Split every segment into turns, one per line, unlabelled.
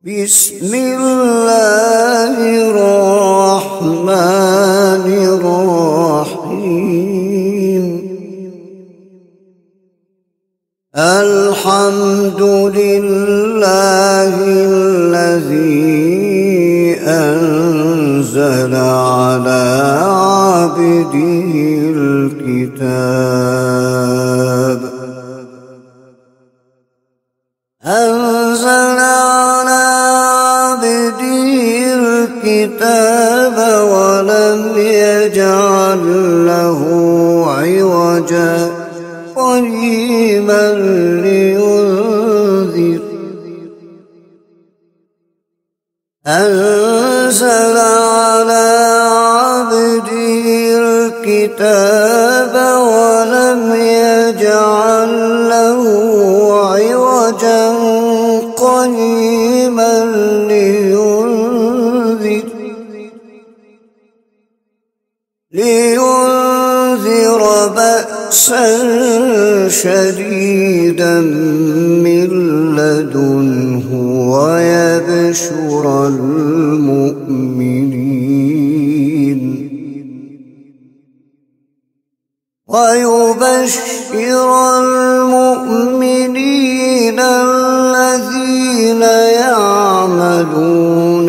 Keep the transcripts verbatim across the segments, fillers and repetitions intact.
بسم الله الرحمن الرحيم. الحمد لله الذي أنزل على عبده الكتاب أنزل على عبده الكتاب ولم يجعل له عوجا قيما لينذر أنزل على عبده الكتاب ولم يجعل له عوجا قيما لينذر لينذر بأسا شديدا من لدنه ويبشر المؤمنين ويبشر المؤمنين الذين يعملون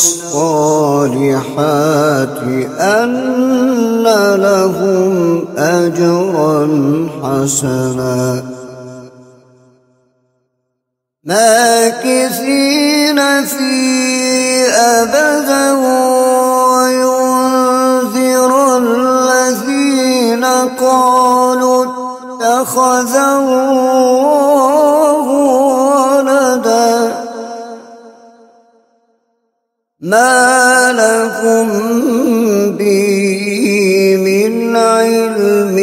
الصالحات أن لهم أجرا حسنا ماكثين فيه أبدا وينذر الذين قالوا اتخذ الله ولدا ما لهم به من علم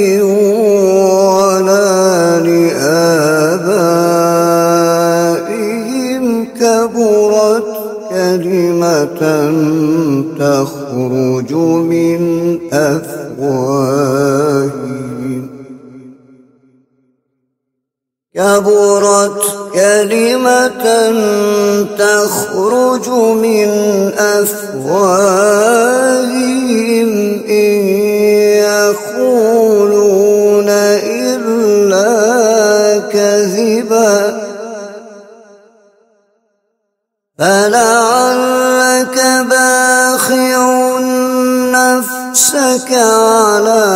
ولا لآبائهم كبرت كلمة تخرج من أفواههم كبرت كلمة تخرج من أفواههم إن يقولون إلا كذبا فلعلك باخع نفسك على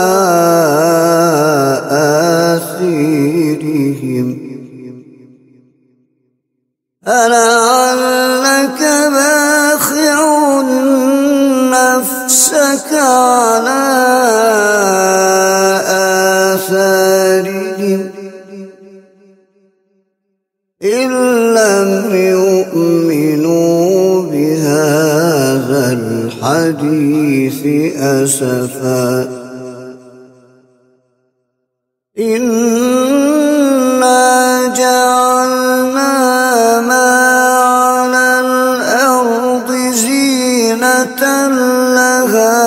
آثارهم فلعلك باخع نفسك على آثارهم إن لم يؤمنوا بهذا الحديث أسفا إنا جعلنا ما على الأرض زينة لها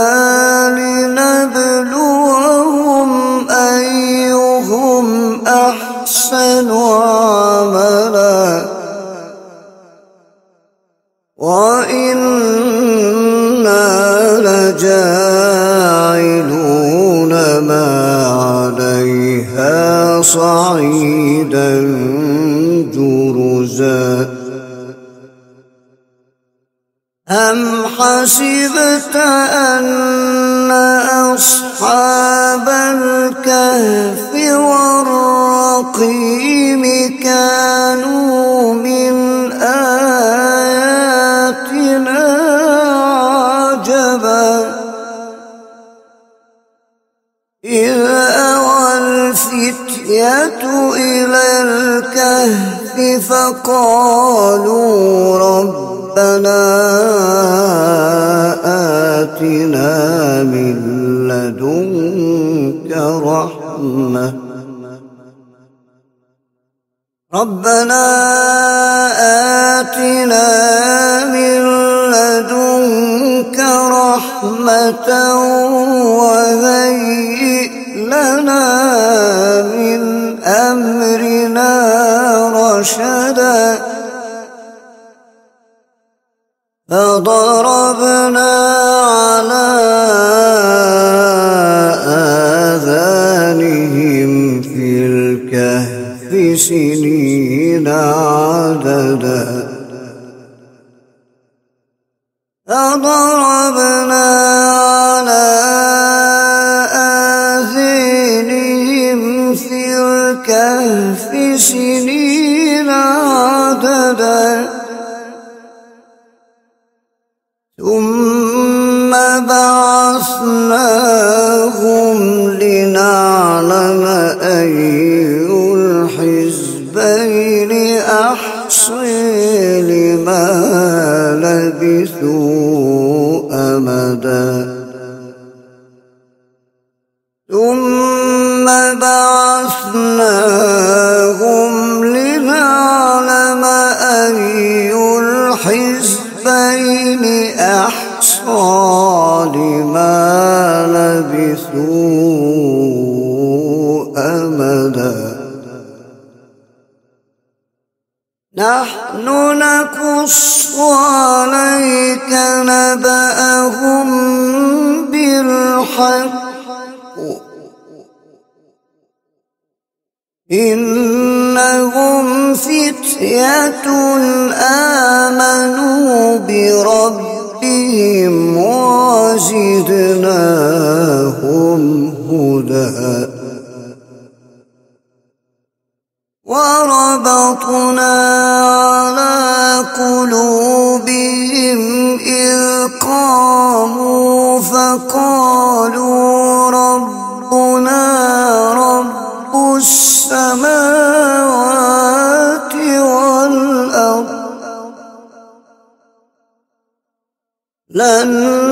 لنبلوهم أيهم أحسن عملا وإنا لجاعلون ما عليها صعيدا جرزا أم حسبت أن أصحاب الكهف والرقيم كانوا من آياتنا عجبا إذ أوى الفتية إلى الكهف فقالوا ربنا آتنا من لدنك رحمة ربنا آتنا من لدنك رحمة وهيئ لنا من أمرنا رشدا فضربنا على آذانهم في الكهف سنين عددا فضربنا على آذانهم في الكهف سنين عددا ثم بعثناهم لنعلم أي الحزبين أحصي لما لبثوا أمدا ثم بعثناهم لنعلم أي الحزبين أحصى لما لبثوا أمدا نحن نقص عليك نبأهم بالحق إنهم فتية آمنوا بربهم وزدناهم هدى وربطنا على قلوبهم إذ قاموا فقالوا ربنا رب السماوات والأرض لن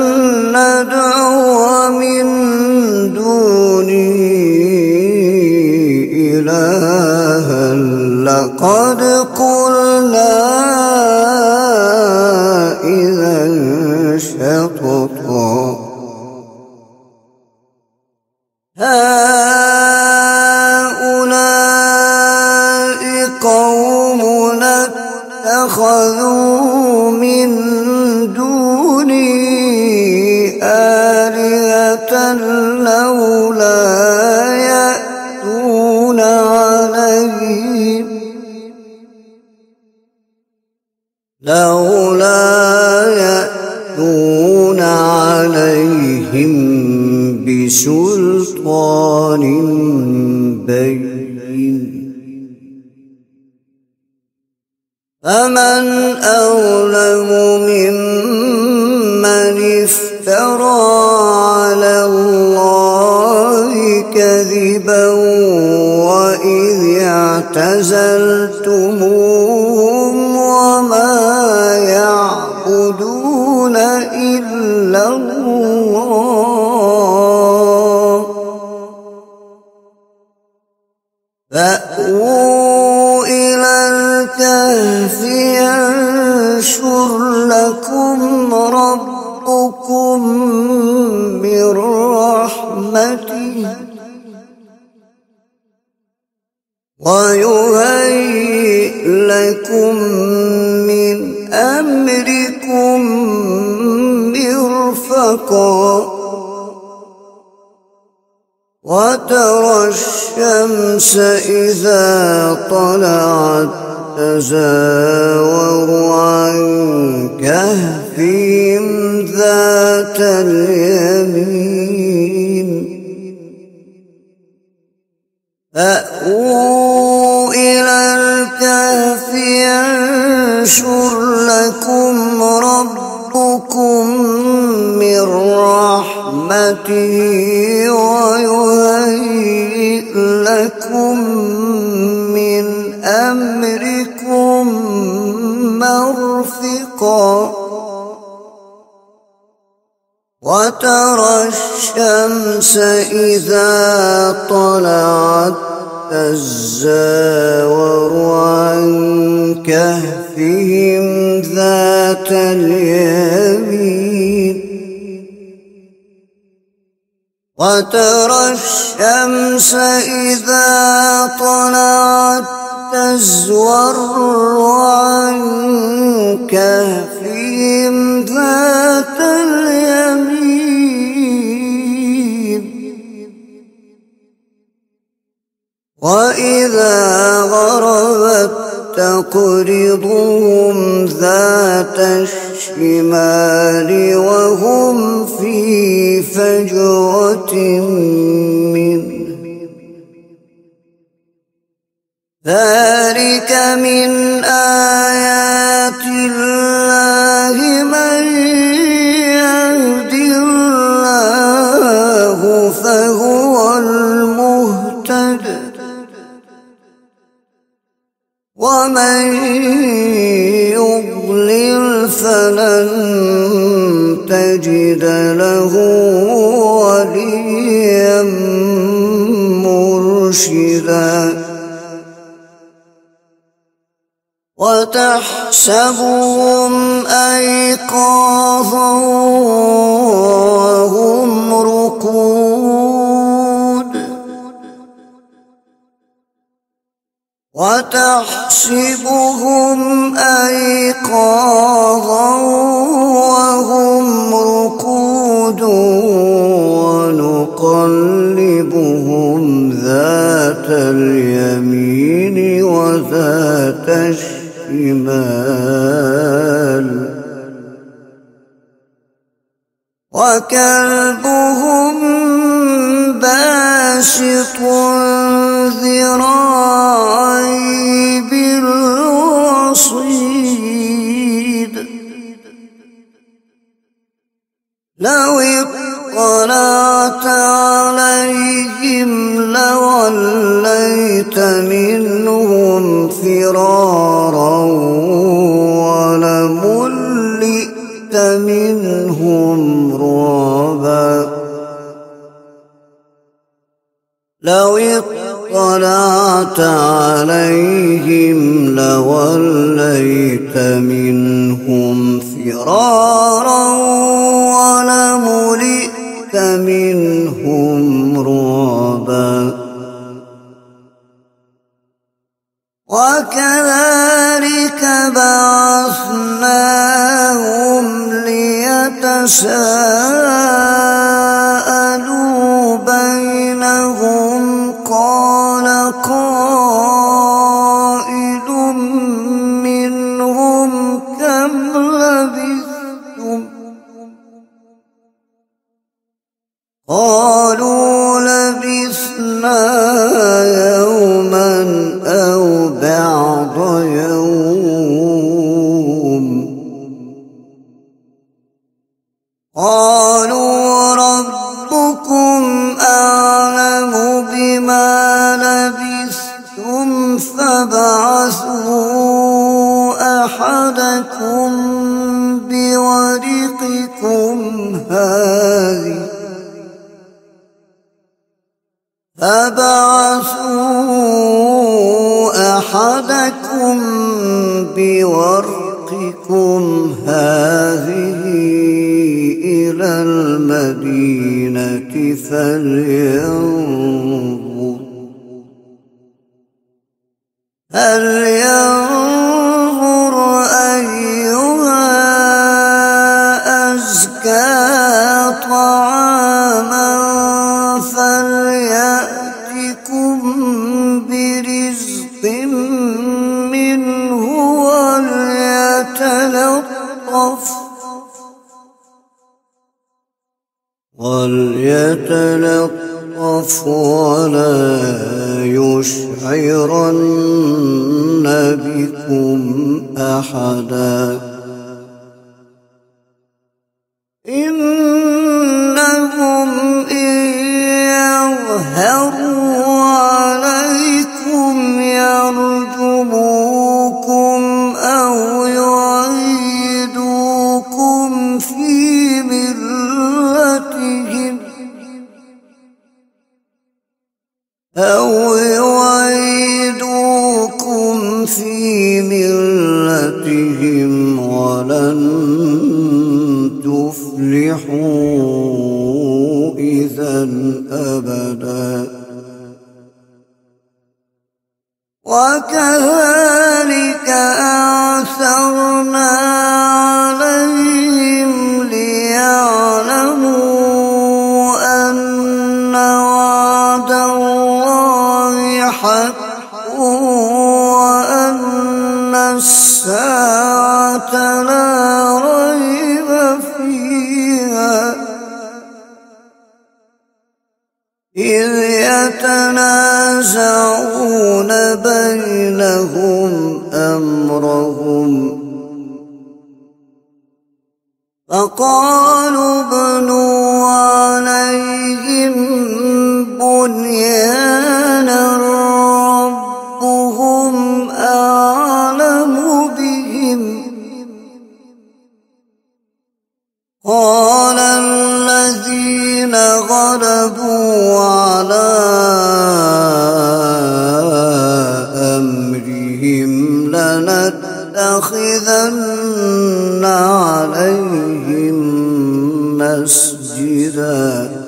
ندعو من دونه إلها لقد قلنا إذا شططا هؤلاء قومنا اتخذوا من دوني آلهة لولا يأتون عليهم لولا يأتون عليهم بسلطان بين فمن أظلم ممن افترى على الله كذبا وإذ اعتزلتموهم وما يعبدون إلا الله فأووا إلى الكهف ينشر لكم ربكم من رحمته ويهيئ لكم من أمركم مرفقا وترى الشمس إذا طلعت تزاور عن كهفهم ذات اليمين فأووا إلى الكهف ينشر لكم ربكم من رحمته ويهيئ لكم من أمركم مرفقا وترى الشمس إذا طلعت تزاور عن كهفهم ذات اليمين وترى الشمس إذا طلعت تزور عن كهفهم ذات اليمين وإذا غربت تقرضهم ذات الشمال وهم في فجوة منه ذلك من آيات الله من يهد الله فهو المهتد ومن يضلل فلن تجد له وليا مرشدا وتحسبهم أيقاظا وهم رقود وتحسبهم أيقاظا وهم رقود ونقلبهم ذات اليمين وذات الشمال وكلبهم باسط ذراعيه بالوصيد لو اطلعت عليهم لوليت منهم فرارا ولملئت منهم رعبا لو اطلعت عليهم لوليت منهم فرارا ولملئت منهم رعبا وكذلك بعثناهم ليتساءلوا بينهم قال قائل منهم كم لبثتم قالوا لبثنا يوما أو بعض يوم قالوا ربكم أعلم بما لبثتم فابعثوا أحدكم بورقكم هذه فابعثوا أحدكم بورقكم هذه إلى المدينة فلينظر هل ينظر أيها أزكى طعاما فليأتكم برزق منه وليتلطف وليتلطف ولا يشعرن بكم أحدا إنهم إن يظهروا عليكم يرجموكم أو يعيدوكم في ملتهم أو يعيدوكم في ملتهم ولن تفلحوا إذا أبدا وكذلك أعثرنا عليهم لا ريب فيها إذ يتنازعون بينهم أمرهم فقالوا ابنوا عليهم بنيانا ربهم أعلم بهم قال الذين غلبوا على أمرهم لنتخذن عليهم مسجدا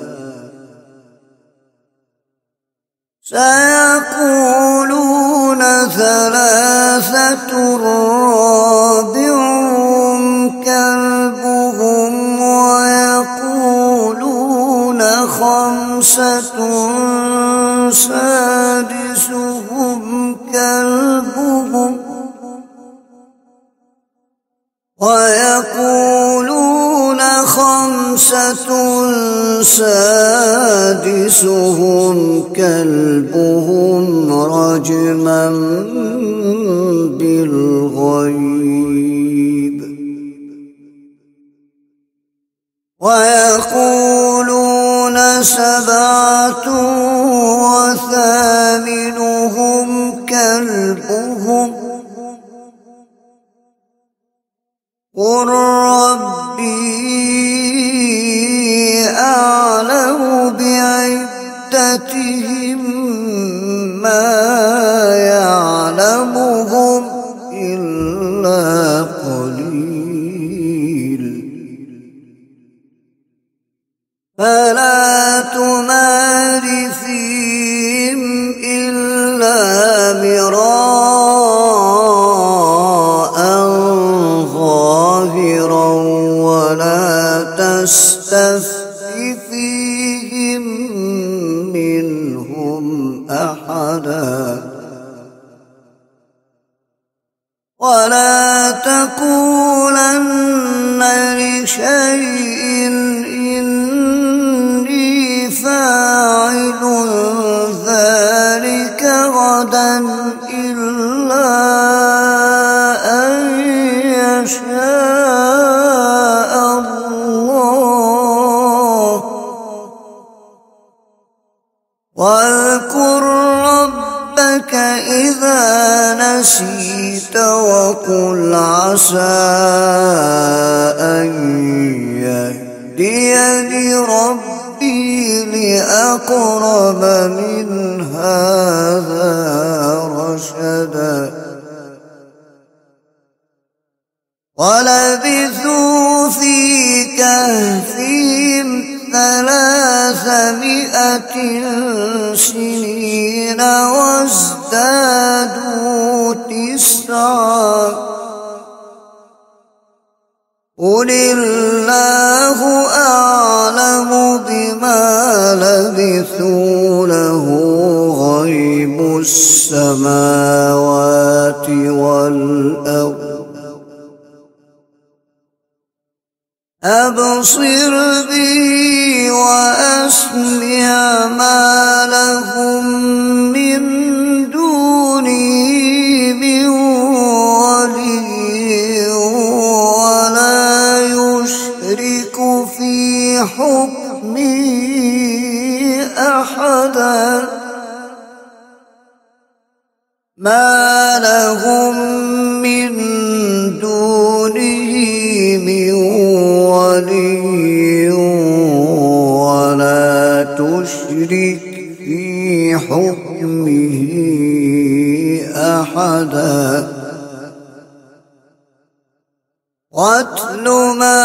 سيقولون ثلاثة رابعهم كلبهم ويقولون خمسة سادسهم كلبهم ويقولون خمسة سادسهم كلبهم رجما بالغيب ويقولون سبعة وثامنهم كلبهم قل ربي أعلم بعدتهم ما يعلمهم إلا قليل فلا تمار فيهم إلا مراء ظاهرا ولا تستفت فيهم منهم أحدا ولا تقولن لشيء إني فاعل ذلك غدا إلا أن يشاء الله واذكر ربك إذا نسيت وقل عسى أن يهديني ربي لأقرب من هذا رشدا ولبثوا في كهفهم ثلاثمائة سنين وازدادوا تسعا قل الله أعلم بما لبثوا له غيب السماوات والأرض أبصر بي وأسمع ما لهم من دوني من ولي ولا يشرك في حكمه أحدا ما لهم من دونه من ولي ولا تشرك في حكمه أحدا واتل ما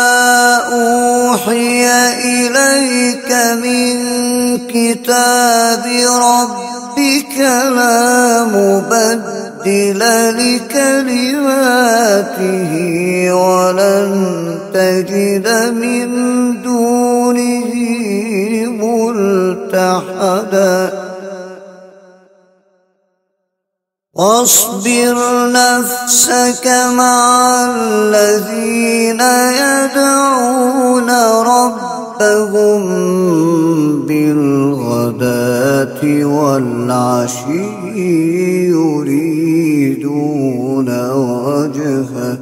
أوحي إليك من كتاب ربك لا مبدل لكلماته ولن تجد من دونه ملتحدا واصبر نفسك مع الذين يدعون ربهم بالغداة والعشي يريدون وجهه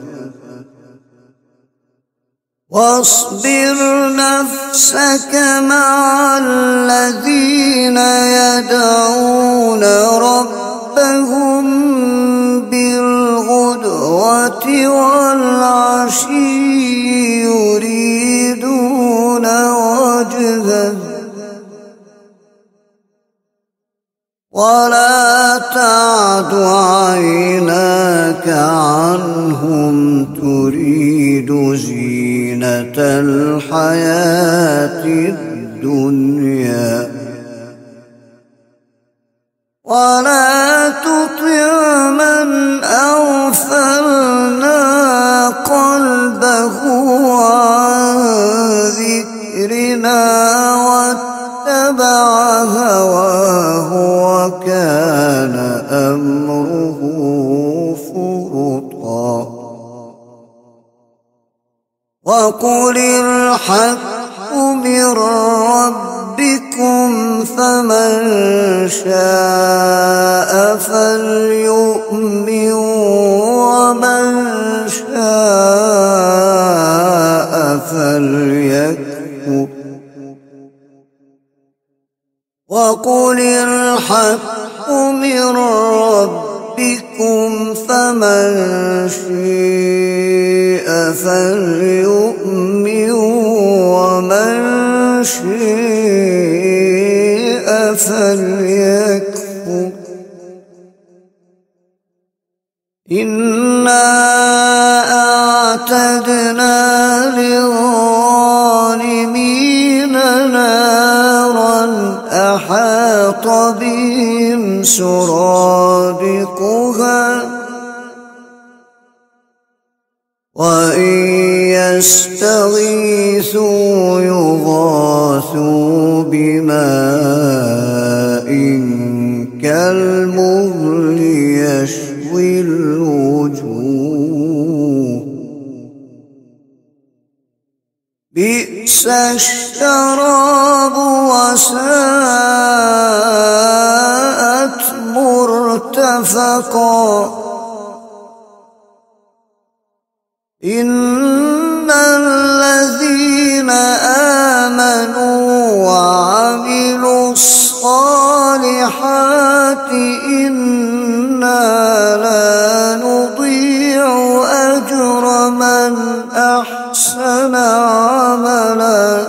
واصبر نفسك مع الذين يدعون ربهم بالغدوة والعشي يريدون وجهه ولا تعد عيناك عنهم تريد زينة الحياة الدنيا ولا تطع من أغفلنا قلبه عن ذكرنا واتبع هواه وكان أمره فرطا وقل الحق من ربكم فمن شاء فليؤمن ومن شاء فليكفر وقل الحق من ربكم فمن شاء فليؤمن ومن شاء فليكفر إنا أعتدنا للظالمين نارا أحاط بهم سرادقها وإن يستغيثوا يغاثوا بماء كالمهل يشوي الوجوه بئس الشراب وساءت مرتفقا إن الذين آمنوا وعملوا الصالحات إنا لا نضيع أجر من أحسن عملا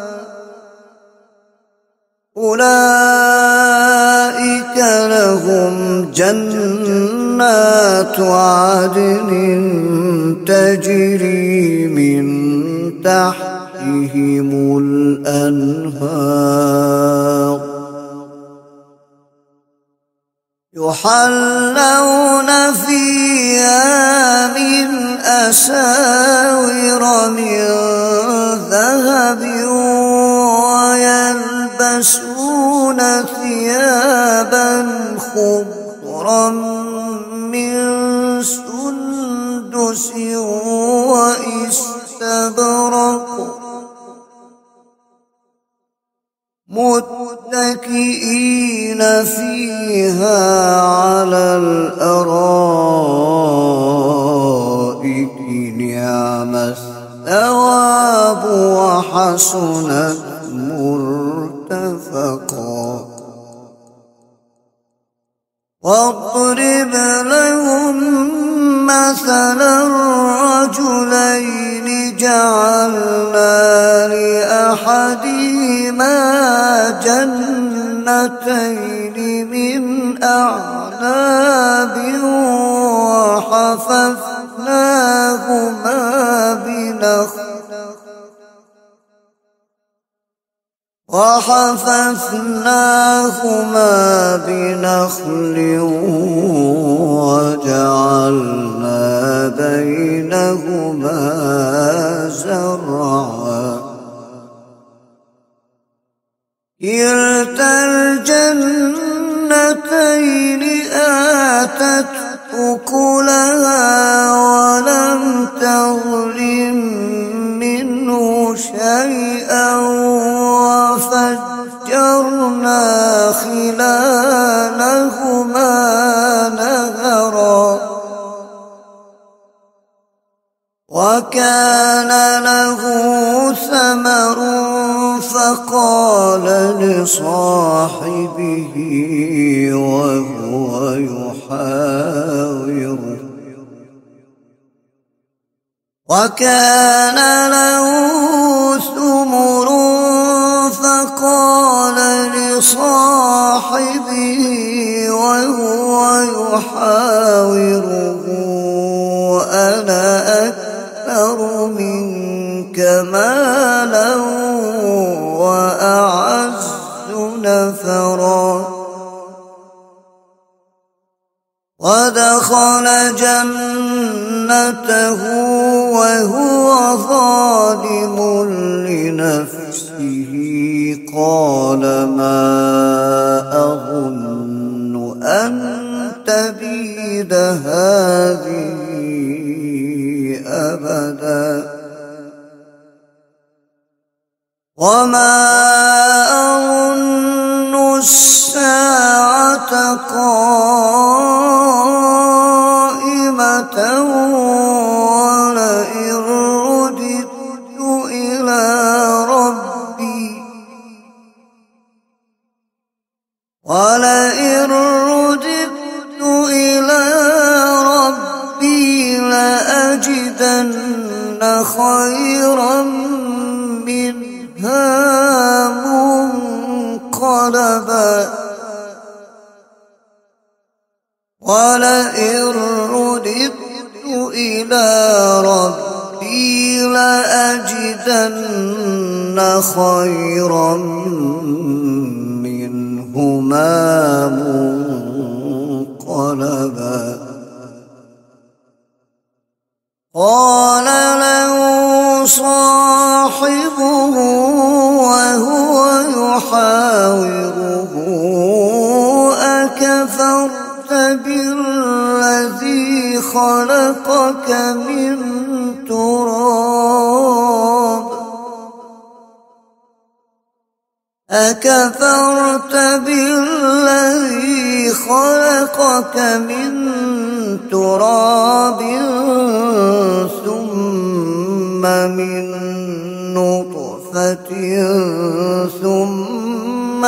أولئك لهم جنات عدن تجري من تحتهم الأنهار يحلون فيها من أساور من ذهب ويلبسون ثيابا خضرا من سندس واستبرق متكئين فيها على الأرائك نعم الثواب وحسنت مرتفقا واضرب لهم مثلا رجلين جعلنا لأحدهما جنتين من أعناب وحففناهما بنخل وحففناهما بنخل وجعلنا بينهما زرعا كلتا الجنتين آتت آتت أكلها ولم تظلم منه شيئا وفجرنا خلالهما نهرا وكان له ثمر فقال لصاحبه وهو يحاوره وكان له ثمر فقال لصاحبه وهو يحاوره أنا أكثر منك مالا وأعز نفرا ودخل جنته وهو ظالم لنفسه قال ما أظن أن تبيد هذه أبدا وما أظن الساعة قائمة ولئن رددت إلى ربي ولئن رددت إلى ربي لأجدن خيرا منها منقلبا ولئن رددت إلى ربي لأجدن خيرا منهما منقلبا قال له صاحبه وهو يحاوره أكفرت بالذي خلقك من تراب أكفرت بالذي خلقك من تراب ثم من نطفة ثم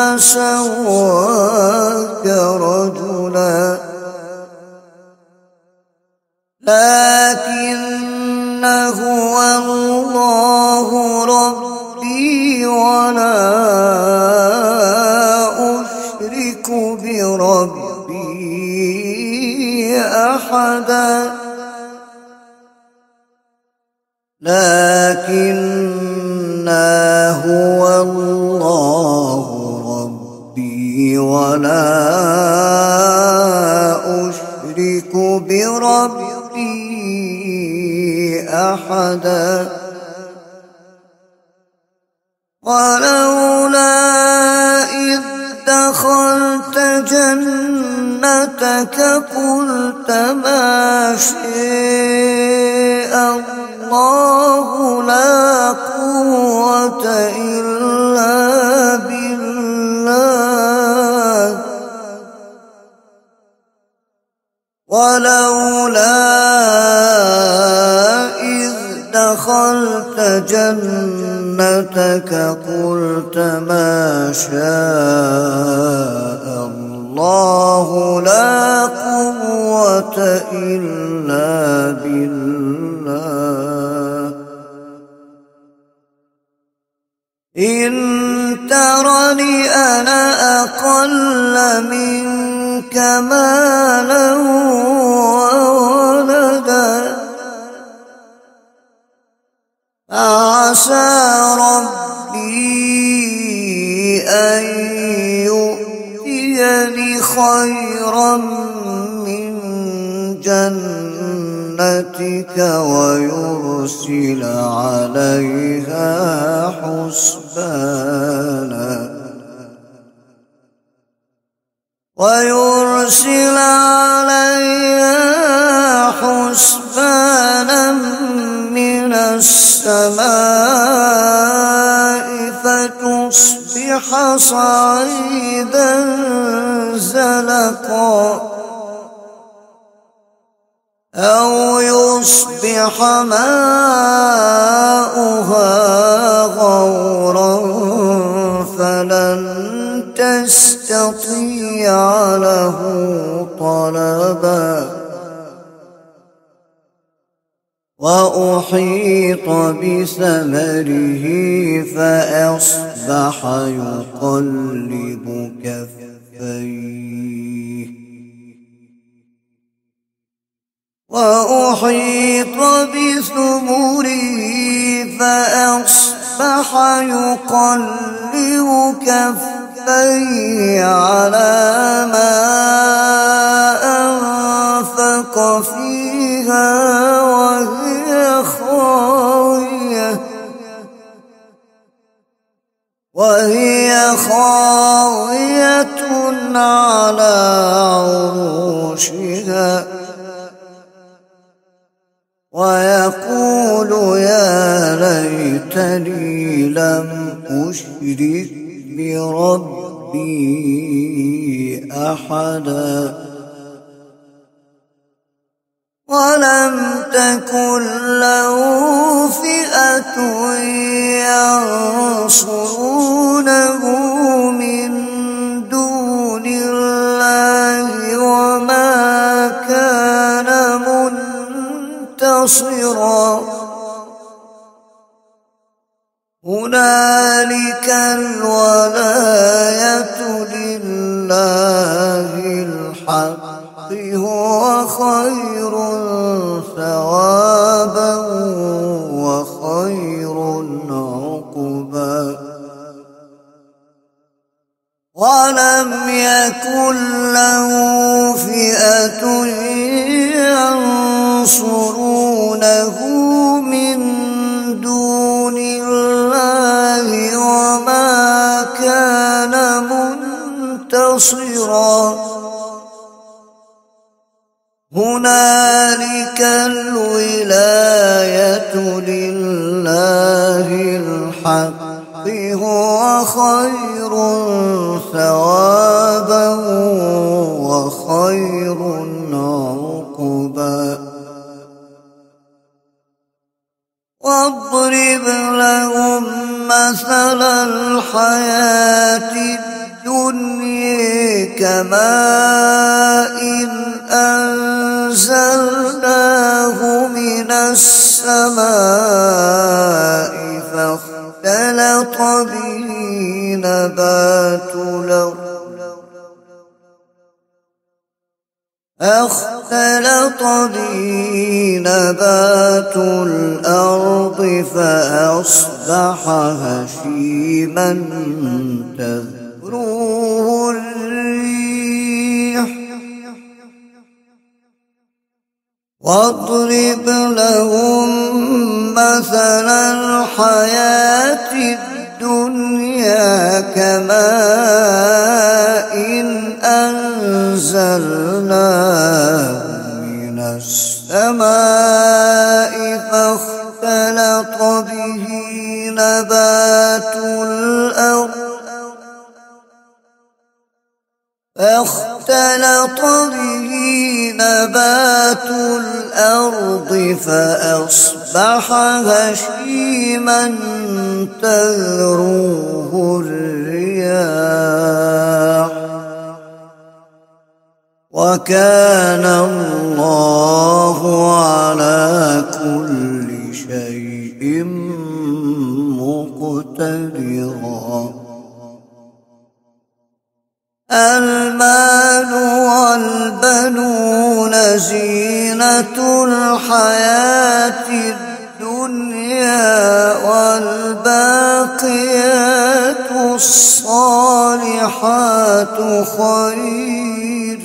سواك رجلا لكن هو الله ربي ولا أشرك بربي أحدا لكن هو الله ربي ولا أشرك بربي أحدا ولولا إذ دخلت جنتك قلت ما شاء الله لا قوة إلا بالله ولولا إذ دخلت جنتك قلت ما شاء الله لا قوة إلا بالله إن ترني أنا أقل منك مالا وولدا فعسى ربي أن يؤتيني خيرا من جنتك ويرسل عليها حسبانا ويرسل عليها السماء فتصبح صعيدا زلقا أو يصبح ماؤها غورا فلن تستطيع له طلبا وأحيط بثمره فأصبح يقلب كفيه وأحيط بثمره فأصبح يقلب كفيه على ما أنفق فيها وهي خاوية وهي خاوية على عروشها ويقول يا ليتني لم أشرك بربي أحدا ولم تكن له فئة ينصرونه من دون الله وما كان منتصرا هنالك الولاية لله الحق هو خير ثوابا وخير عقبا ولم يكن له فئة ينصرونه من دون الله وما كان منتصرا هنالك الولاية لله الحق هو خير ثوابا وخير عقبا واضرب لهم مثل الحياة الدنيا كماء أنزلناه من السماء فاختلط به نبات الأرض اختلط به نبات الأرض فأصبح هشيما تذروه الريح واضرب لهم مثل الحياة الدنيا كماء أنزلناه من السماء فاختلط به نبات الأرض فاختلط به نبات الأرض فأصبح هشيما تذروه الرياح وكان الله على كل شيء مقتدرا المال والبنون زينة الحياة الدنيا والباقيات الصالحات خير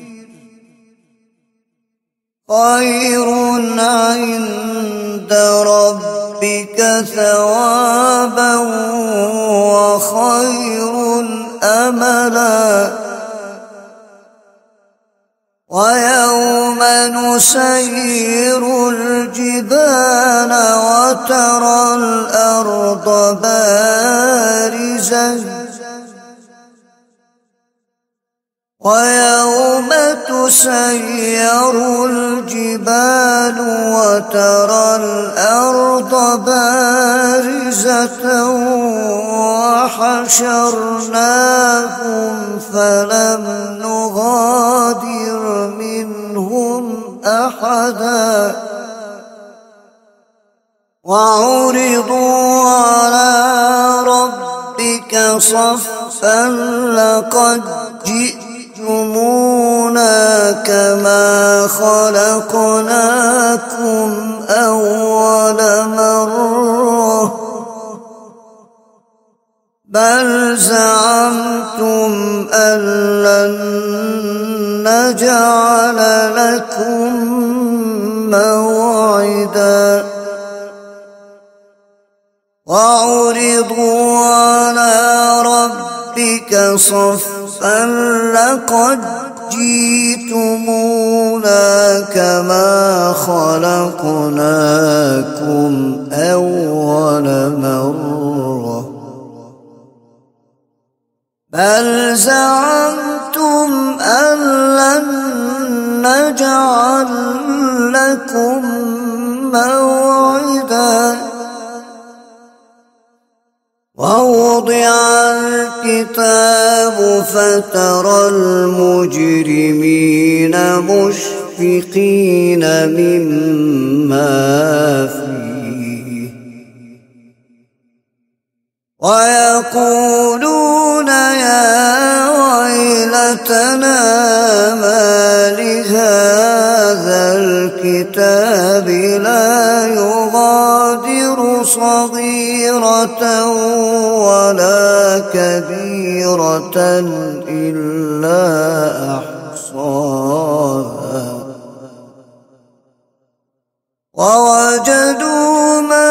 خير عند ربك ثوابا وخير أملا ويوم نسير الجبال وترى الأرض بارزة ويوم تسير الجبال وترى الأرض بارزة وحشرناهم فلم نغادر منهم أحدا وعرضوا على ربك صفا لقد جئتمونا كما خلقناكم أول مرة بل زعمتم أن لن نجعل لكم موعدا وعرضوا على ربك صفا لقد جئتمونا كما خلقناكم أول مرة بل زعمتم أن لن نجعل لكم موعدا ووضع الكتاب فترى المجرمين مشفقين مما فيه ويقولون يا ويلتنا ما لهذا الكتاب لا يغادر صغيرة ولا كبيرة إلا أحصاها ووجدوا ما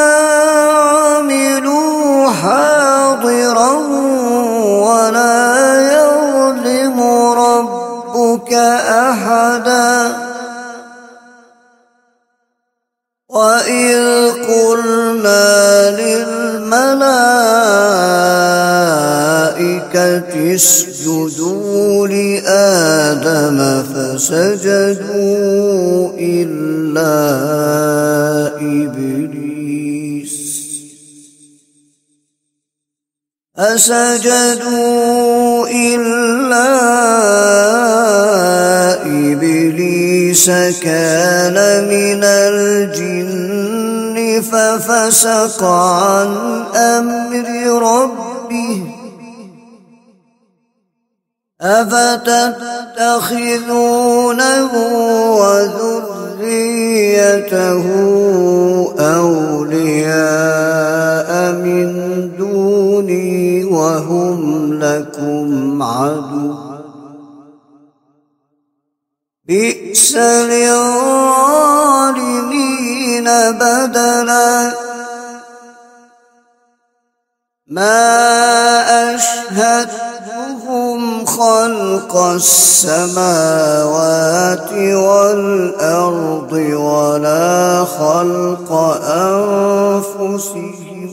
عملوا حاضرا ولا يظلم ربك أحدا وإذ قلنا للملائكة اسجدوا لآدم فسجدوا إلا إبليس فسجدوا إلا إبليس كان من الجن ففسق عن أمر ربه أفتتخذونه وذريته أولياء من دوني وهم لكم عدو بئس للظالمين بدلا ما أشهدتهم خلق السماوات والأرض ولا خلق أنفسهم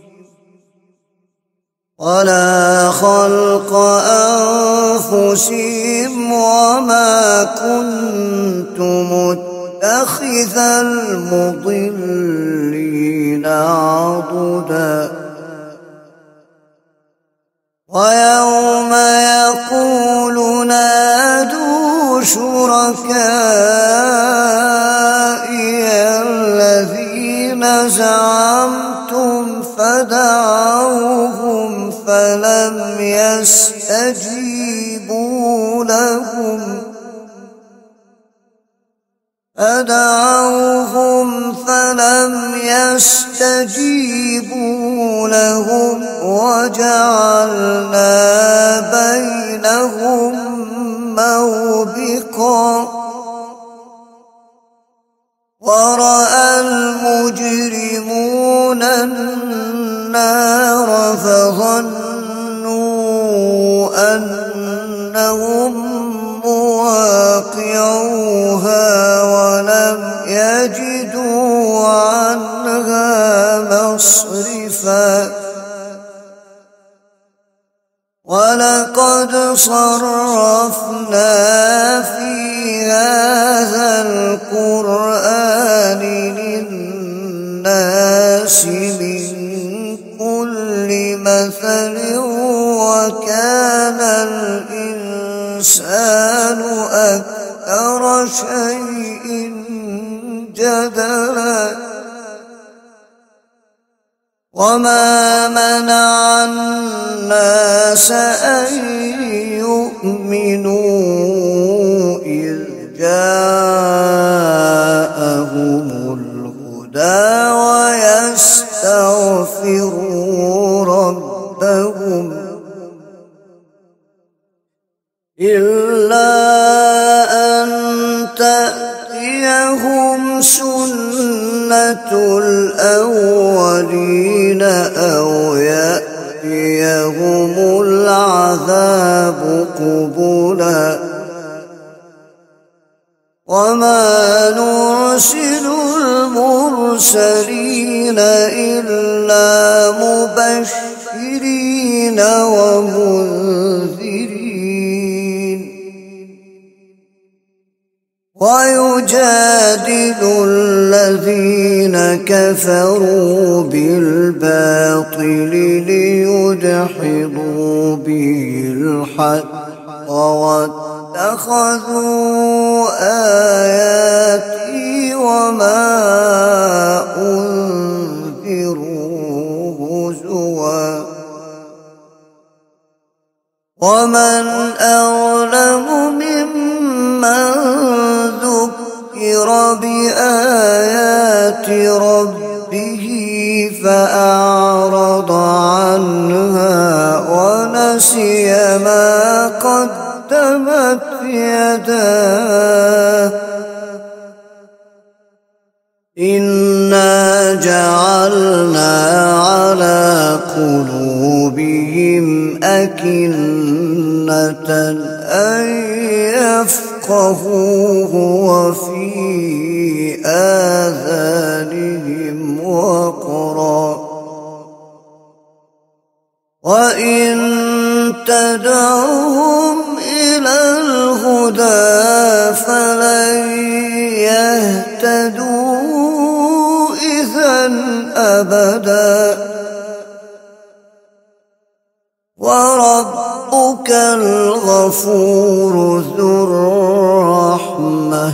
ولا خلق أنفسهم وما كنت متخذ المضلين عضدا ويوم يقول نادوا شركائي الذين زعمتم فدعوهم فلم يستجيبوا لهم فدعوهم فلم يستجيبوا لهم وجعلنا بينهم موبقا ورأى المجرمون النار فظنوا أنهم مواقعوها ولم يجدوا عنها مصرفا ولقد صرفنا في هذا القرآن للناس من كل مثل وكان الإنسان أكثر شيء جدلا وما منع الناس أن يؤمنوا إذ جاءهم الهدى ويستغفروا ربهم إلا أن تأتيهم سنة الأولين أو يأتيهم العذاب قبلا وما نرسل المرسلين إلا مبشرين ومنذرين ويجادل الذين كفروا بالباطل ليدحضوا به الحق واتخذوا آياتي وما أنذروا هزوا ومن أظلم ممن ذكر بآيات ربه فأعرض عنها ونسي ما قدمت يداه إنا جعلنا على قلوبهم أكنة أن يفقهوه وفي آذانهم وقرا وإن تدعوهم إلى الهدى فلن يهتدوا إذا أبدا وربك الغفور ذو الرحمة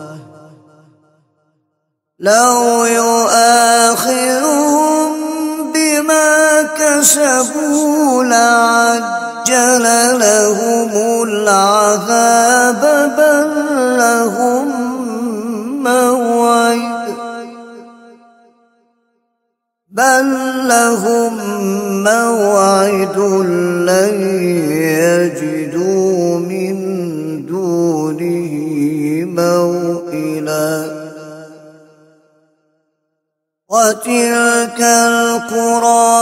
لو يؤاخذهم بما كسبوا لعجل لهم العذاب بل لهم موعد بل لهم موعد لن يجدوا من دونه موئلا وتلك القرى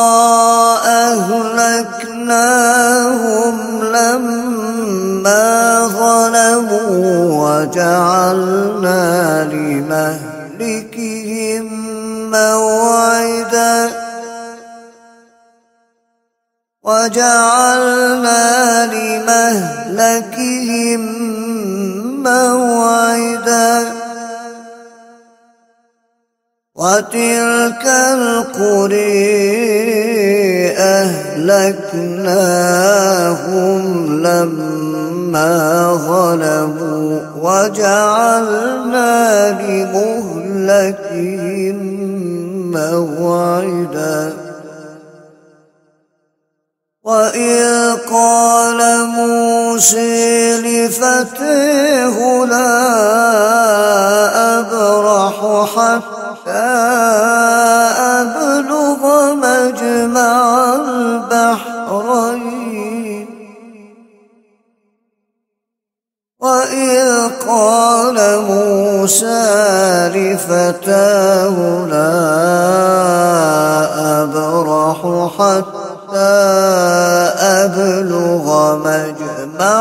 أهلكناهم لما ظلموا وجعلنا لمهلكهم موعدا وجعلنا لمهلكهم موعدا وتلك القرى أهلكناهم لما ظلموا وجعلنا لمهلكهم موعدا وإذ قال موسى لفتاه لا أبرح حتى أبلغ مجمع البحرين وإذ قال موسى لفتاه لا أبرح حتى أبلغ مجمع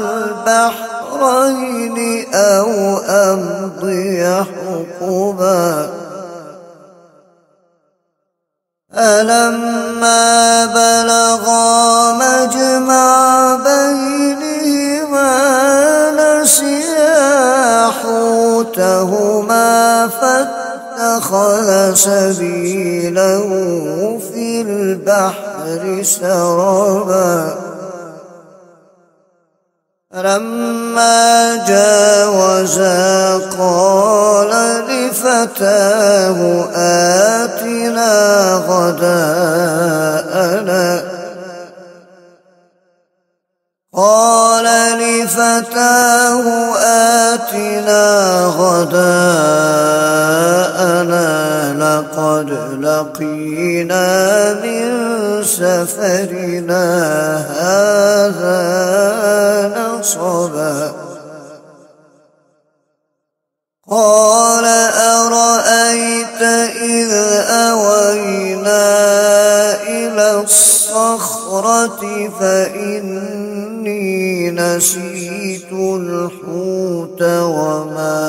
البحرين أو أمضي حقبا فلما بلغا مجمع بينهما نسيا حوتهما فاتخذ سبيله في البحر سربا فلما جاوزا قال لفتاه آتنا غداءنا قال لفتاه آتنا غداءنا لقد لقينا من سفرنا هذا نصبا قال أرأيت إذ أوينا إلى الصخرة فإني نسيت الحوت وما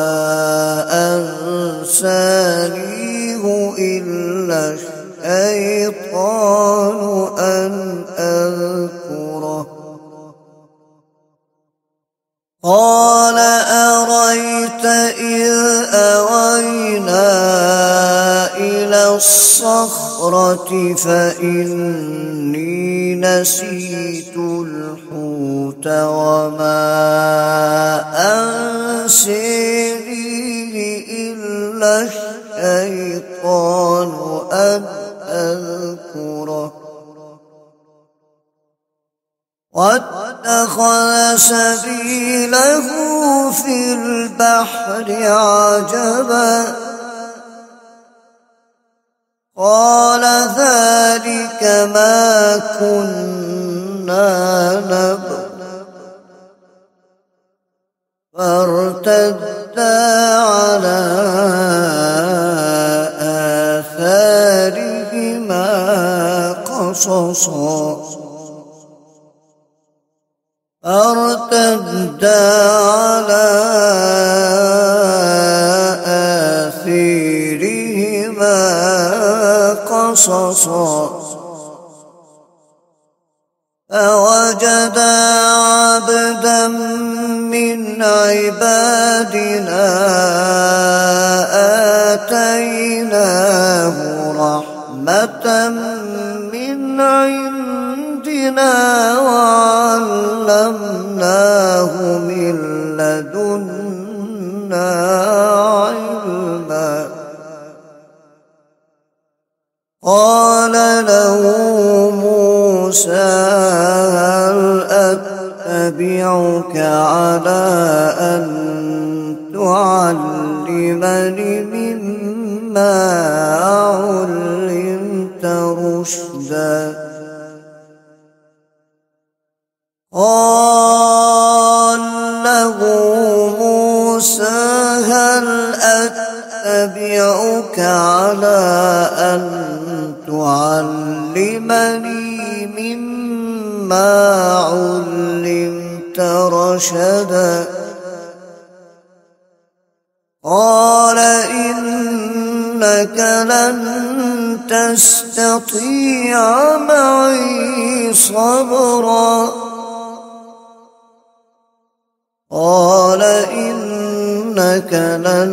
أنسانيه إلا الشيطان أن أذكره قال أرأيت إذ أوينا إلى الصخرة فإني نسيت الحوت وما أنسانيه إلا الشيطان أن أذكره واتخذ سبيله في البحر عجبا قال ذلك ما كنا نبغ فارتدا على آثارهما قصصا فارتدا على آثارهما قصصا فوجدا عبدا من عبادنا آتيناه رحمة من عندنا وعلمناه من لدنا علما قال له موسى هل أتبعك على أن تعلمني مما علمت رشدا قال له موسى هل أتبعك على أن تعلمني مما علمت رشدا قال إنك لن تستطيع معي صبرا قال إنك لن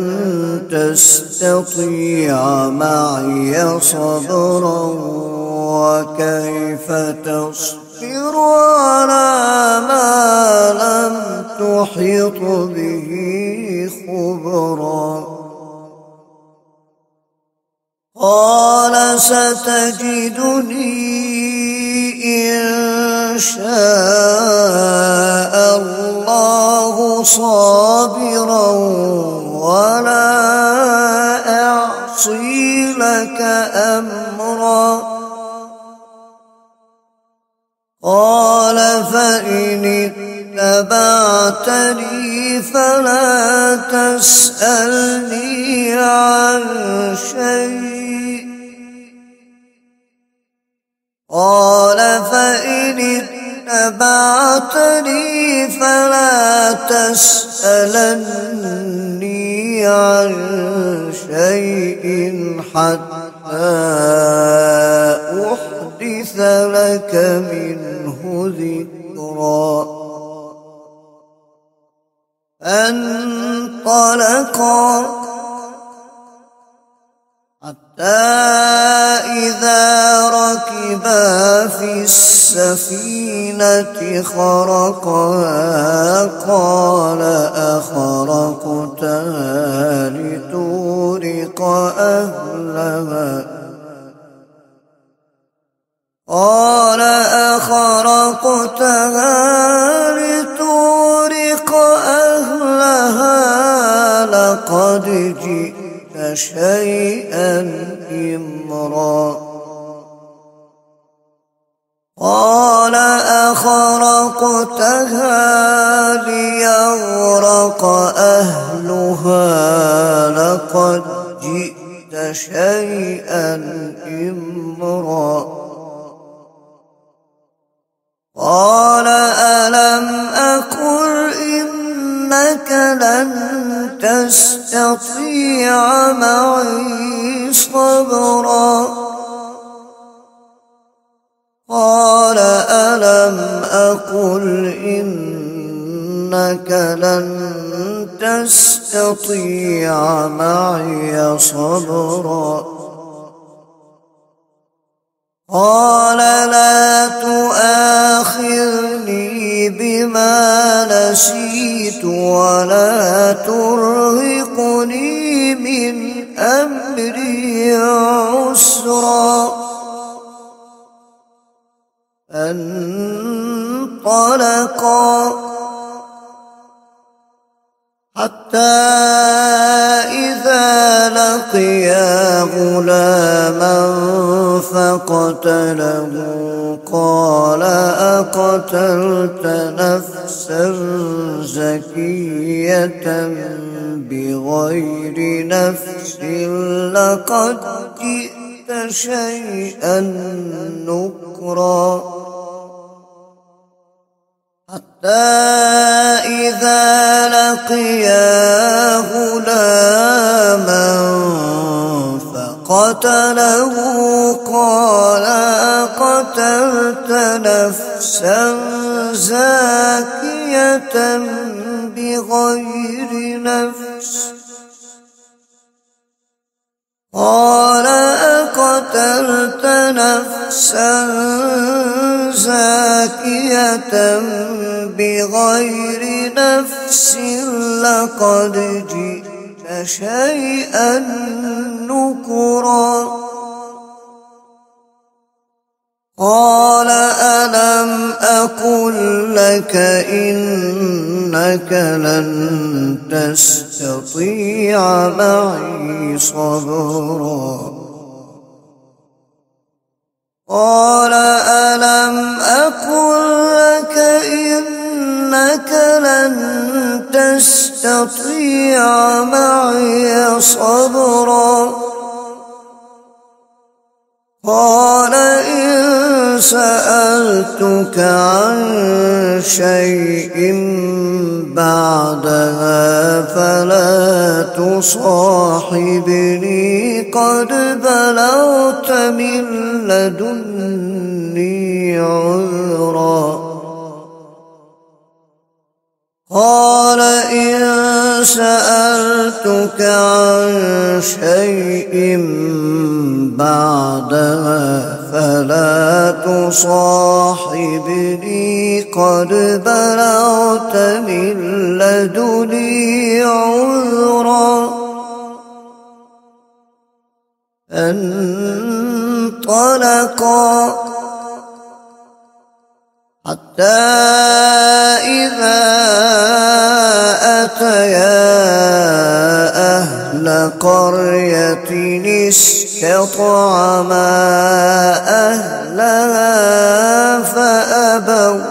تستطيع معي صبرا وكيف تصبر على ما لم تحط به خبرا قال ستجدني إن شاء الله صابرا ولا أعصي لك أمرا قال فإن اتبعتني فلا تسألني عن شيء قال فإن اتبعتني فلا تسألني عن شيء حتى لك منه ذكرا. فانطلقا حتى إذا ركبا في السفينة خرقها قال أخرقتها لتغرق أهلها قال أخرقتها لتغرق أهلها لقد جئت شيئا إمرا. قال أخرقتها ليغرق أهلها لقد جئت شيئا إمرا. قال ألم أقل إنك لن تستطيع معي صبرا. قال ألم أقل إنك لن تستطيع معي صبرا. قال لا تؤاخذني بما نسيت ولا ترهقني من أمري عسرا. فانطلقا حتى إذا لقيا غلاما فقتله قال أقتلت نفسا زكية بغير نفس لقد جئت شيئا نكرا. حتى إذا لقيا غلاما فقتله قال أقتلت نفسا زاكية بغير نفس قال أقتلت نفسا زاكية بغير نفس لقد جئت شيئا نكرا. قال ألم أقل لك إنك لن تستطيع معي صبرا. قال ألم أقل لك إنك لن تستطيع معي صبرا. قال إن سألتك عن شيء بعدها فلا تصاحبني قد بلغت من لدني عذرا. قال إن سألتك عن شيء بعدها فلا تصاحبني قد بلغت من لدني عذرا. فانطلقا حتى إذا أتيا أهل قرية استطعما أهلها فأبوا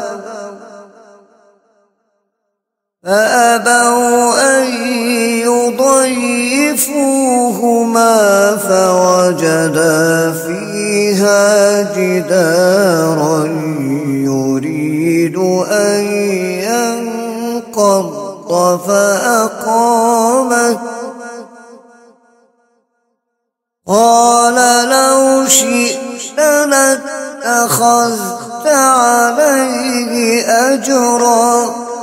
فأبوا أن يضيفوهما فوجدا فيها جدارا يريد أن ينقض فأقامه. قال لو شئت لاتخذت عليه أجرا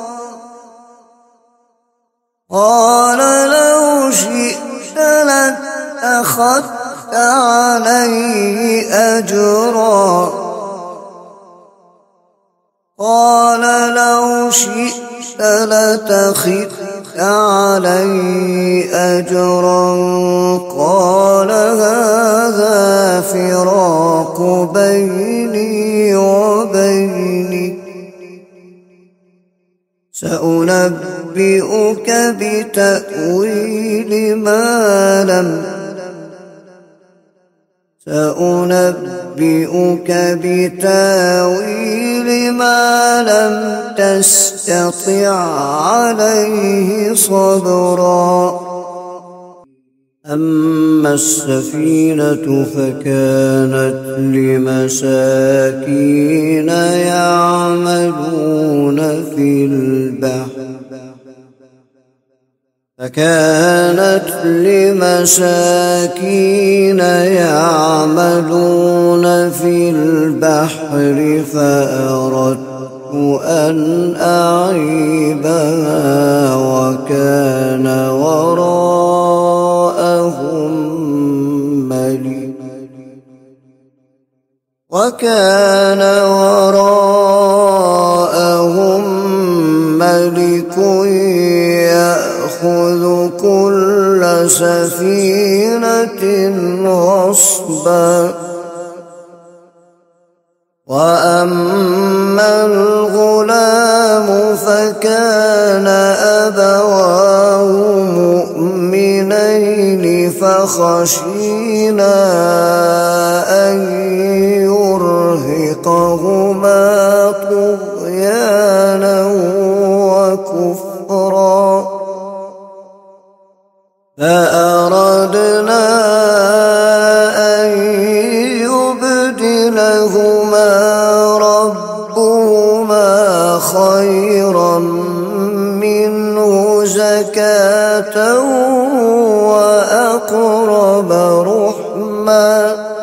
قال لو شئت لاتخذت عليه أجرا قال لو شئت لاتخذت عليه أجرا قال هذا فراق بيني وبينك سأنبئك بتأويل ما لم سأنبئك بتاويل ما لم تستطع عليه صبرا أما السفينة فكانت لمساكين يعملون في البحر فكانت لمساكين يعملون في البحر فأردت أن أعيبها وكان وراءهم ملك وكان وراءهم ملك يأخذ كل سفينة غصبا وأما الغلام فكان أبواه مؤمنين فخشينا أن يرهقهما طغيانا وكفرا فأردنا أن يبدلهما ربهما خيرا منه زكاة وأقرب رحما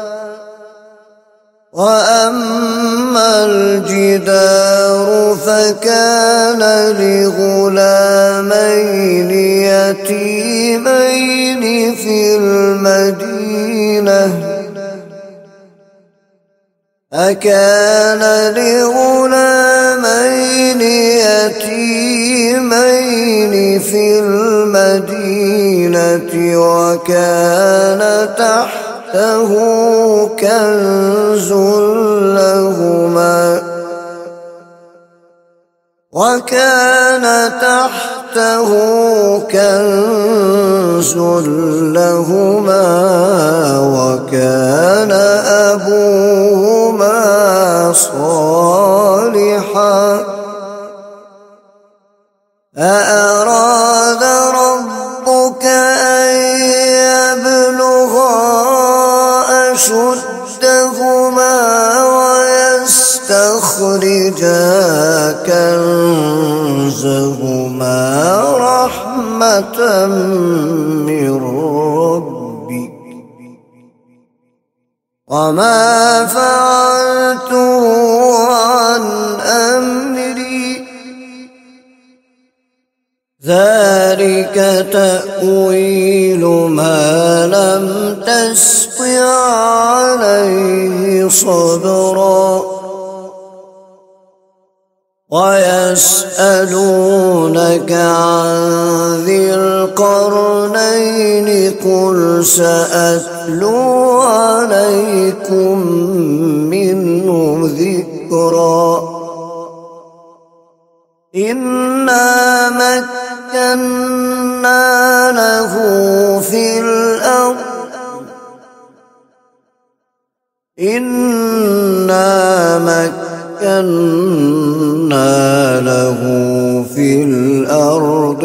وأما الجدار فكان لغلامين يتيمين في المدينة فكان لغلامين يتيمين في المدينة وكان تحته كنز لهما وكان تحته كنز لهما وكان أبوهما صالحا فأراد ربك أن يبلغا أشدهما ويستخرجا كنزهما رحمة من ربك وما فعلته عن أمري ذلك تأويل ما لم تستطع عليه صبرا ويسألونك عن ذي القرنين قل سأتلو عليكم منه ذكرا إنا مكنا له في الأرض إنا مكنا له في الأرض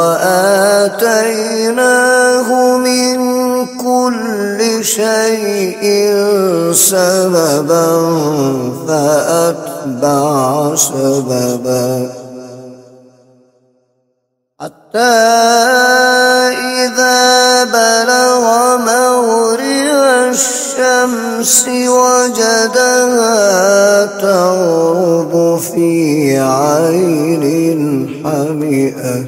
وآتيناه من كل شيء سببا فأتبع سببا حتى إذا بلغ مغرب الشمس الشمس وجدها تغرب في عين حمئة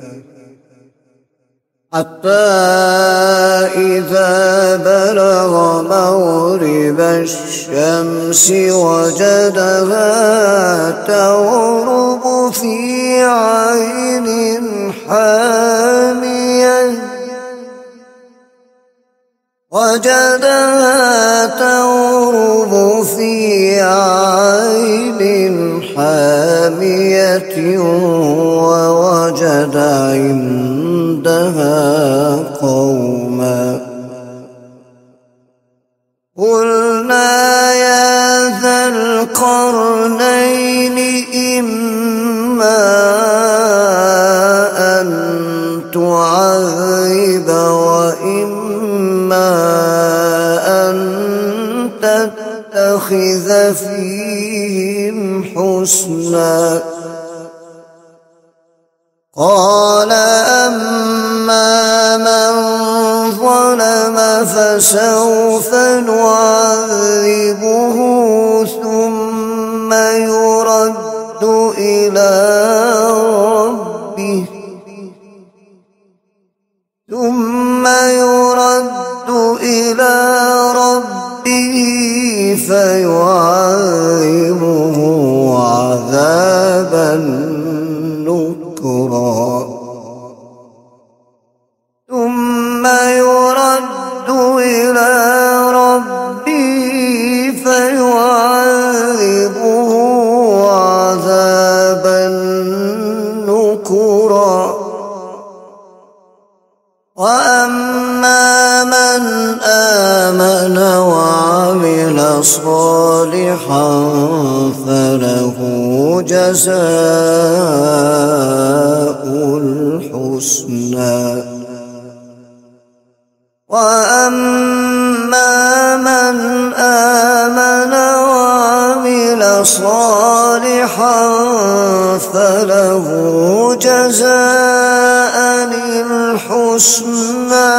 حتى إذا بلغ مغرب الشمس وجدها تغرب في عين حامية وجدها تغرب في عين حامية ووجد عندها قوما قلنا يا ذا القرنين إما أن تعذب وإما أن تتخذ فيهم حسنا قال أما من ظلم فسوف نعذبه ثم يرد إلى ربه ثم يرد إلى ربه فيعذبه عذابا نكرا ثم يرد إلى ربه فيعذبه عذابا نكرا وأما من آمن وعمل صالحا فله جزاء الحسنى وأما من آمن وعمل صالحا فله جزاء الحسنى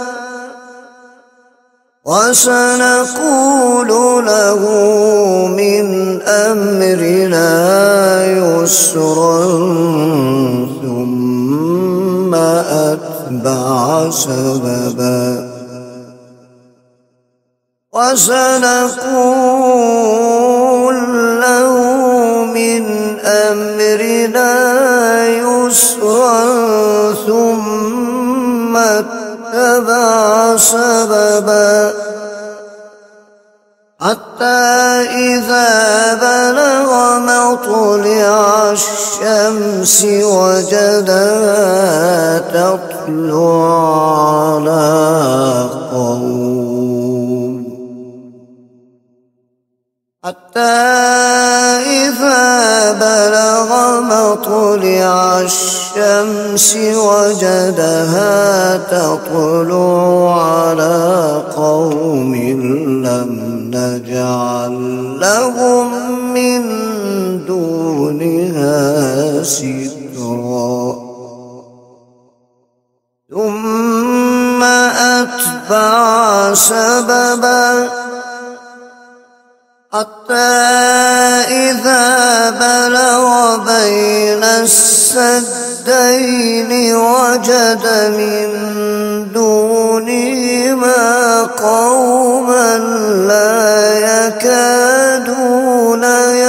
وسنقول له من أمرنا يسرا ثم أتبع سببا وسنقول له من أمرنا يسرا ثم اتبع سببا حتى إذا بلغ مطلع الشمس وجدها تطلع على قوم حتى إذا بلغ مطلع الشمس وجدها تطلع على قوم لم نجعل لهم من دونها سترا ثم أتبع سببا حتى إذا بلغ بين السدين وجد من دونهما قوما لا يكادون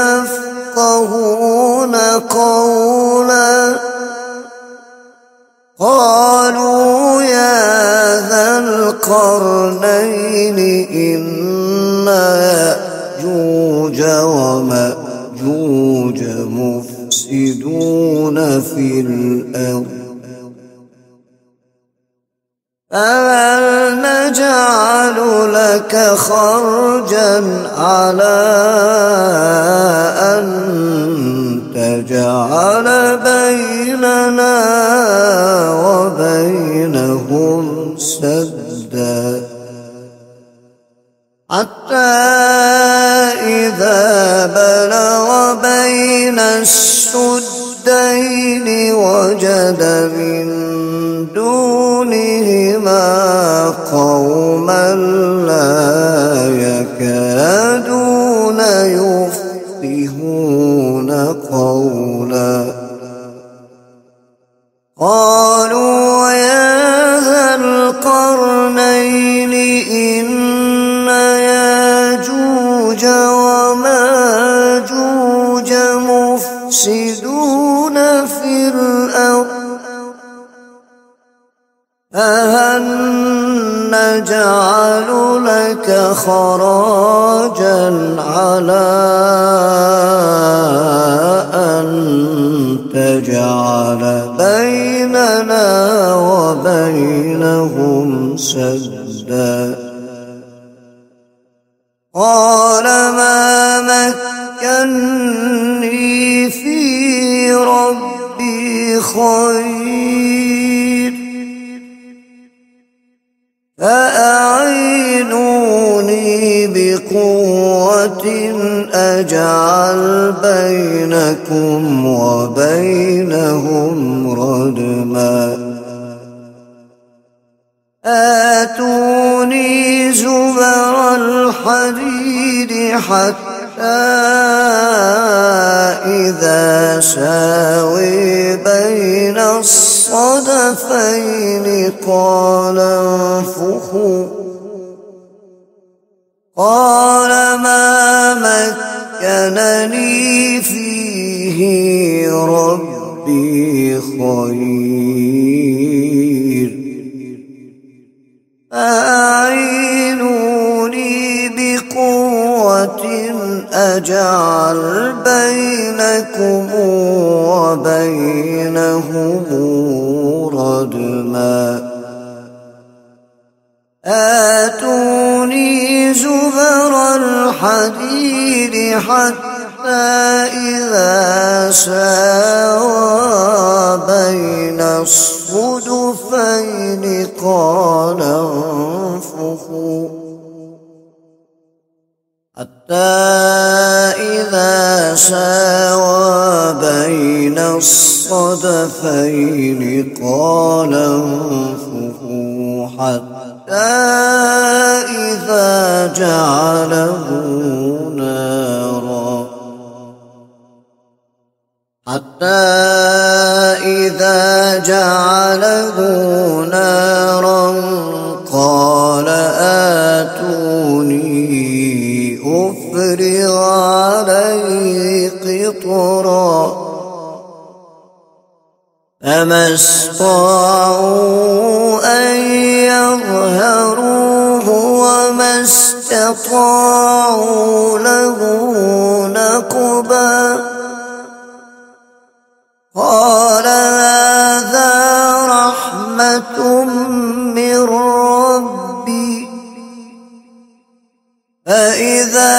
يفقهون قولا قالوا يا ذا القرنين إن يأجوج ومأجوج مفسدون في الأرض فهل نجعل لك خرجا على أن تجعل بيننا وبينهم سدا حتى إذا بلغ بين السدين السدين وجد من دونهما قوما لا يكادون يفقهون قولا قالوا يا ذا القرنين إن ياجوج وماجوج مفسدون في الأرض فهل نجعل لك خراجا على أن تجعل بيننا وبينهم سدا قال ما مكني في ربي خير فأعينوني بقوة أجعل بينكم وبينهم ردما آتوني زبر الحديد حتى إذا ساوي بين الصدفين قال انفخوا قال ما مكنني فيه ربي خير فأعينوني بقوة أجعل بينكم وبينهم ردما آتوني زبر الحديد حتى إذا ساوى بين الصدفين قال انفخوا حتى إذا ساوى بين الصدفين قال انفخوا حتى إذا جعله نارا حتى إذا جعله نارا قال آتوني أفرغ عليه قطرا فما استطاعوا أن يظهروه وما استطاعوا له نقبا قال هذا رحمة من ربي فإذا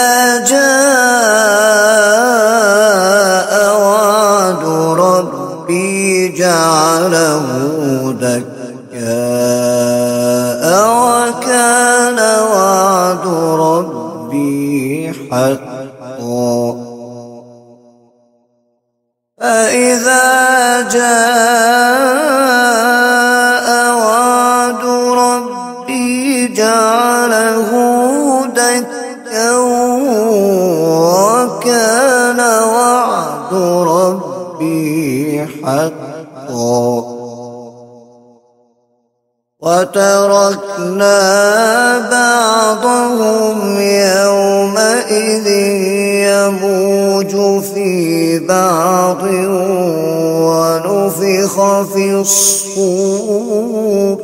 جاء وعد ربي جعله دكاء وكان وعد ربي حقا فإذا جاء وعد ربي جعله دكا وكان وعد ربي حقا وتركنا بعضهم يومئذ يموج في بعض ونفخ في الصور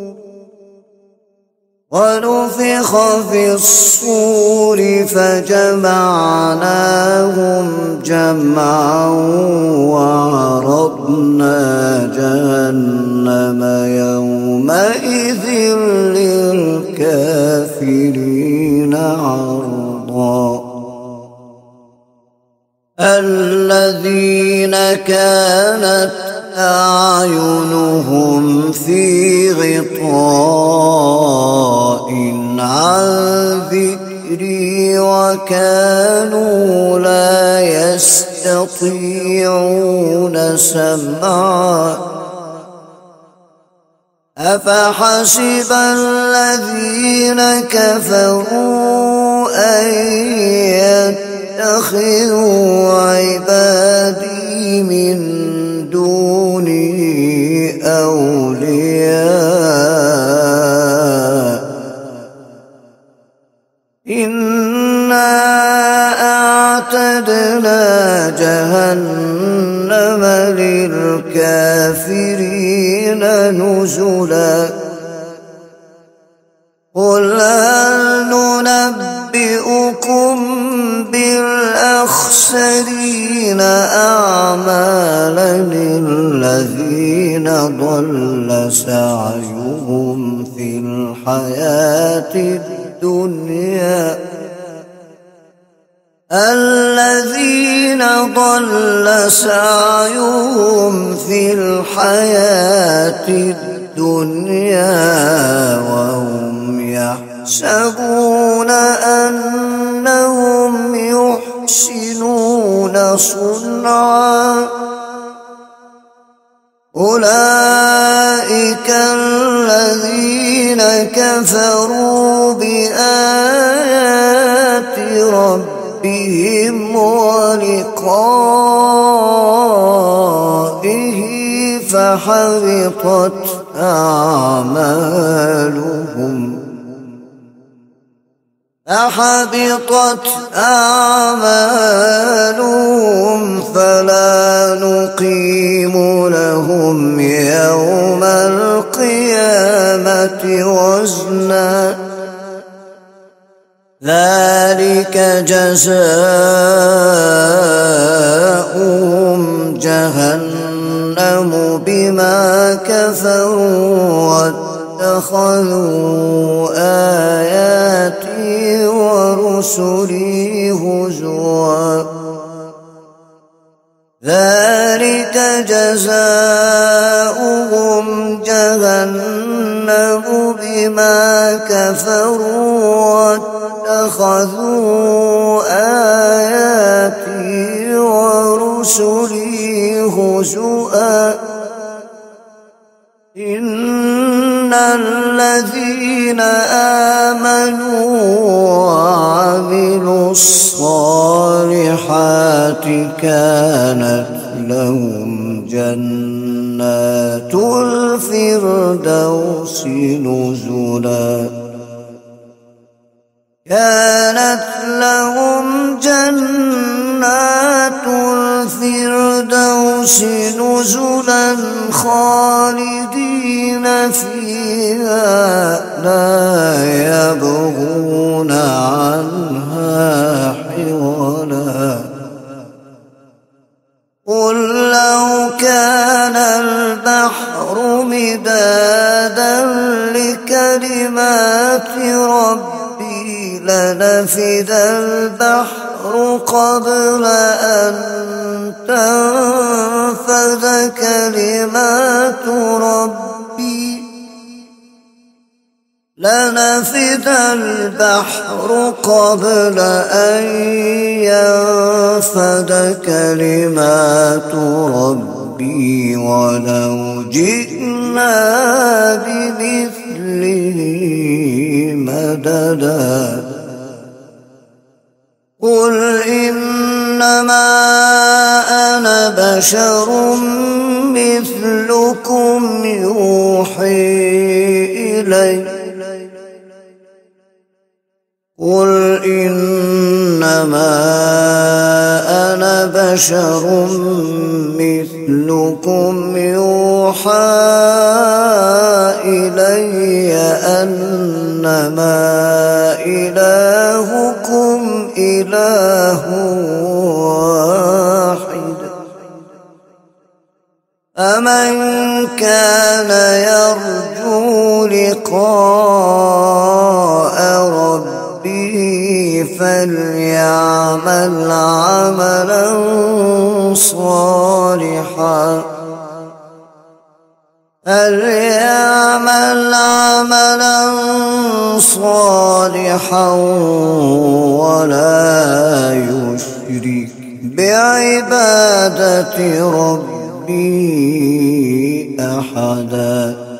ونفخ في الصور فجمعناهم جمعا وعرضنا جهنم يومئذ للكافرين عرضا الذين كانت أعينهم في غطاء عن ذكري ذكري وكانوا لا يستطيعون سمعا أفحسب الذين كفروا أن يتخذوا عبادي من دوني أولياء إنا أعتدنا جهنم للكافرين نزلا قل هل ننبئكم بالأخسرين أعمالا الذين ضل سعيهم في الحياة الدنيا الذين ضل سعيهم في الحياة الدنيا وهم يحسبون أنهم يحسنون صنعا أولئك الذين كفروا بآيات ربهم ولقائه فحبطت أعمالهم فحبطت أعمالهم فلا نقيم لهم يوم القيامة وزنا ذلك جزاؤهم جهنم بما كفروا واتخذوا آياتي ورسلي هزوا ذلك جزاؤهم جهنم بما كفروا واتخذوا آياتي ورسلي هزوا إن الذين آمنوا وعملوا الصالحات كانت لهم جنات الفردوس نزلا كانت لهم جنات الفردوس نزلا خالدين فيها لا يبغون عنها حولا قل لو كان البحر مدادا لكلمات ربي لنفد البحر قبل أن تنفذ كلمات ربي لنفد البحر قبل أن ينفد كلمات ربي ولو جئنا بمثله مددا قل إنما أنا بشر مثلكم يوحي إلي قل إنما أنا بشر مثلكم يوحى إلي أنما إلهكم إله واحد فمن كان يرجو لقاء ربه فليعمل عملا صالحا فليعمل عملا صالحا ولا يشرك بعبادة ربه أحدا.